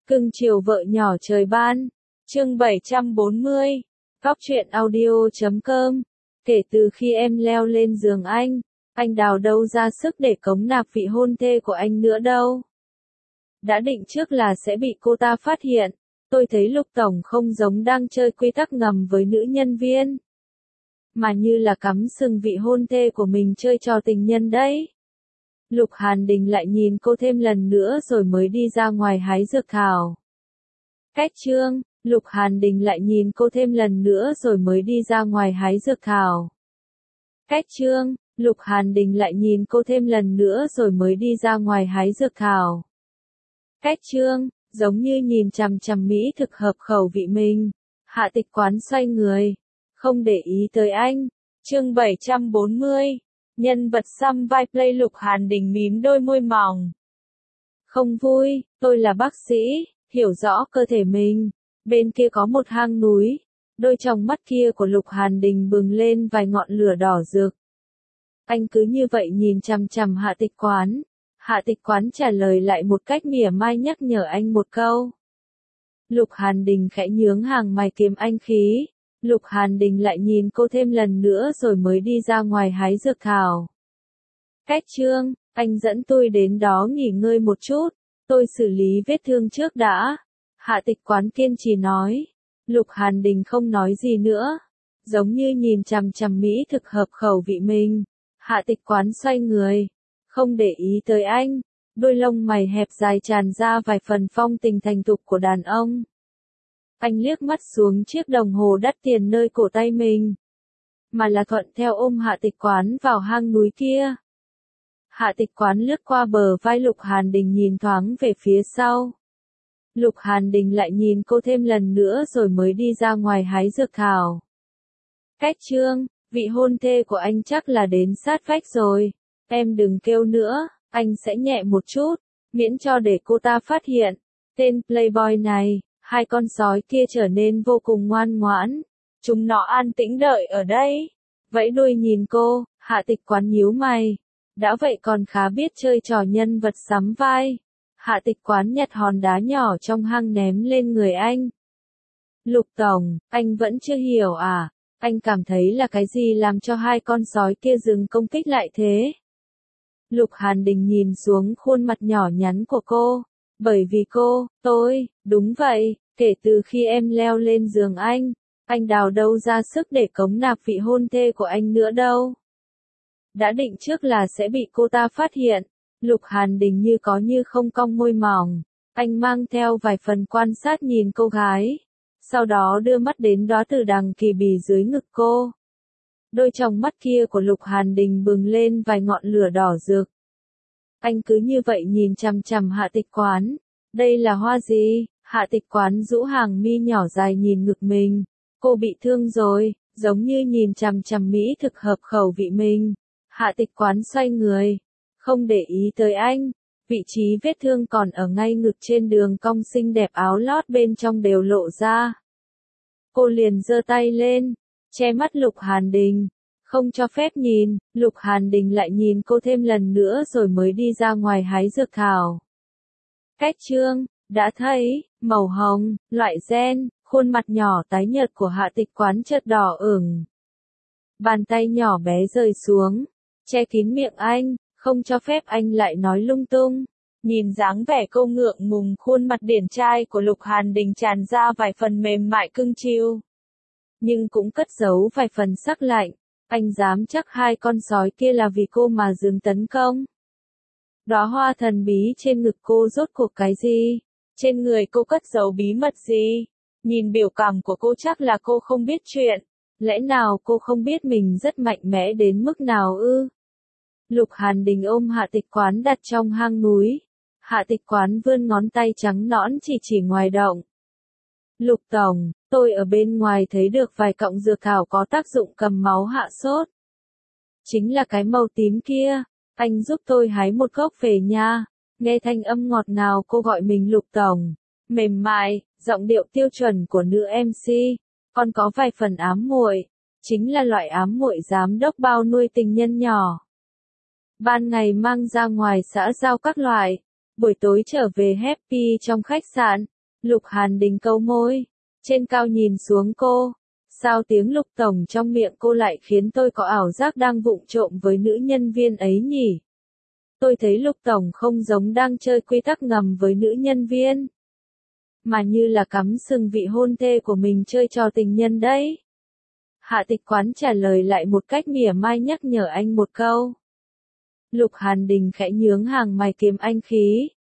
Cưng chiều vợ nhỏ trời ban. Chương 740. Cóc truyện audio.com. Kể từ khi em leo lên giường anh đào đâu ra sức để cống nạp vị hôn thê của anh nữa đâu. Đã định trước là sẽ bị cô ta phát hiện. Tôi thấy Lục Tổng không giống đang chơi quy tắc ngầm với nữ nhân viên, mà như là cắm sừng vị hôn thê của mình chơi trò tình nhân đấy. Lục Hàn Đình lại nhìn cô thêm lần nữa rồi mới đi ra ngoài hái dược thảo. Cách chương, Lục Hàn Đình lại nhìn cô thêm lần nữa rồi mới đi ra ngoài hái dược thảo. Cách chương, Lục Hàn Đình lại nhìn cô thêm lần nữa rồi mới đi ra ngoài hái dược thảo. Cách chương, giống như nhìn chằm chằm mỹ thực hợp khẩu vị mình. Hạ Tịch Quán xoay người, không để ý tới anh. Chương 740. Nhân vật xăm vai play. Lục Hàn Đình mím đôi môi mỏng. Không vui, tôi là bác sĩ, hiểu rõ cơ thể mình. Bên kia có một hang núi. Đôi tròng mắt kia của Lục Hàn Đình bừng lên vài ngọn lửa đỏ rực. Anh cứ như vậy nhìn chằm chằm Hạ Tịch Quán. Hạ Tịch Quán trả lời lại một cách mỉa mai nhắc nhở anh một câu. Lục Hàn Đình khẽ nhướng hàng mày kiềm anh khí. Lục Hàn Đình lại nhìn cô thêm lần nữa rồi mới đi ra ngoài hái dược thảo. Cách chương, anh dẫn tôi đến đó nghỉ ngơi một chút, tôi xử lý vết thương trước đã. Hạ Tịch Quán kiên trì nói. Lục Hàn Đình không nói gì nữa, giống như nhìn chằm chằm mỹ thực hợp khẩu vị mình. Hạ Tịch Quán xoay người, không để ý tới anh, đôi lông mày hẹp dài tràn ra vài phần phong tình thành thục của đàn ông. Anh liếc mắt xuống chiếc đồng hồ đắt tiền nơi cổ tay mình, mà là thuận theo ôm Hạ Tịch Quán vào hang núi kia. Hạ Tịch Quán lướt qua bờ vai Lục Hàn Đình nhìn thoáng về phía sau. Lục Hàn Đình lại nhìn cô thêm lần nữa rồi mới đi ra ngoài hái dược thảo. Cách chương, vị hôn thê của anh chắc là đến sát vách rồi. Em đừng kêu nữa, anh sẽ nhẹ một chút, miễn cho để cô ta phát hiện. Tên playboy này, hai con sói kia trở nên vô cùng ngoan ngoãn. Chúng nó an tĩnh đợi ở đây. Vẫy đuôi nhìn cô, Hạ Tịch Quán nhíu mày. Đã vậy còn khá biết chơi trò nhân vật sắm vai. Hạ Tịch Quán nhặt hòn đá nhỏ trong hang ném lên người anh. Lục Tổng, anh vẫn chưa hiểu à? Anh cảm thấy là cái gì làm cho hai con sói kia dừng công kích lại thế? Lục Hàn Đình nhìn xuống khuôn mặt nhỏ nhắn của cô. Bởi vì đúng vậy, kể từ khi em leo lên giường anh đào đâu ra sức để cống nạp vị hôn thê của anh nữa đâu. Đã định trước là sẽ bị cô ta phát hiện. Lục Hàn Đình như có như không cong môi mỏng. Anh mang theo vài phần quan sát nhìn cô gái. Sau đó đưa mắt đến đóa tử đằng kỳ bì dưới ngực cô. Đôi tròng mắt kia của Lục Hàn Đình bừng lên vài ngọn lửa đỏ rực. Anh cứ như vậy nhìn chằm chằm Hạ Tịch Quán. Đây là hoa gì? Hạ Tịch Quán rũ hàng mi nhỏ dài nhìn ngực mình. Cô bị thương rồi, giống như nhìn chằm chằm mỹ thực hợp khẩu vị mình. Hạ Tịch Quán xoay người, không để ý tới anh. Vị trí vết thương còn ở ngay ngực trên đường cong xinh đẹp, áo lót bên trong đều lộ ra. Cô liền giơ tay lên, che mắt Lục Hàn Đình, không cho phép nhìn. Lục Hàn Đình lại nhìn cô thêm lần nữa rồi mới đi ra ngoài hái dược thảo. Cách chương, đã thấy, màu hồng, loại gen, khuôn mặt nhỏ tái nhợt của Hạ Tịch Quán chợt đỏ ửng. Bàn tay nhỏ bé rơi xuống, che kín miệng anh, không cho phép anh lại nói lung tung. Nhìn dáng vẻ cô ngượng ngùng, khuôn mặt điển trai của Lục Hàn Đình tràn ra vài phần mềm mại cưng chiêu, nhưng cũng cất giấu vài phần sắc lạnh. Anh dám chắc hai con sói kia là vì cô mà dừng tấn công. Đóa hoa thần bí trên ngực cô rốt cuộc cái gì? Trên người cô cất giấu bí mật gì? Nhìn biểu cảm của cô chắc là cô không biết chuyện. Lẽ nào cô không biết mình rất mạnh mẽ đến mức nào ư? Lục Hàn Đình ôm Hạ Tịch Quán đặt trong hang núi. Hạ Tịch Quán vươn ngón tay trắng nõn chỉ ngoài động. Lục Tổng, tôi ở bên ngoài thấy được vài cọng dược thảo có tác dụng cầm máu hạ sốt. Chính là cái màu tím kia. Anh giúp tôi hái một gốc về nha. Nghe thanh âm ngọt ngào cô gọi mình Lục Tổng. Mềm mại, giọng điệu tiêu chuẩn của nữ MC. Còn có vài phần ám muội. Chính là loại ám muội giám đốc bao nuôi tình nhân nhỏ. Ban ngày mang ra ngoài xã giao các loại. Buổi tối trở về happy trong khách sạn. Lục Hàn Đình câu môi, trên cao nhìn xuống cô. Sao tiếng Lục Tổng trong miệng cô lại khiến tôi có ảo giác đang vụng trộm với nữ nhân viên ấy nhỉ? Tôi thấy Lục Tổng không giống đang chơi quy tắc ngầm với nữ nhân viên, mà như là cắm sừng vị hôn thê của mình chơi trò tình nhân đấy. Hạ Tịch Quán trả lời lại một cách mỉa mai nhắc nhở anh một câu. Lục Hàn Đình khẽ nhướng hàng mày kiềm anh khí.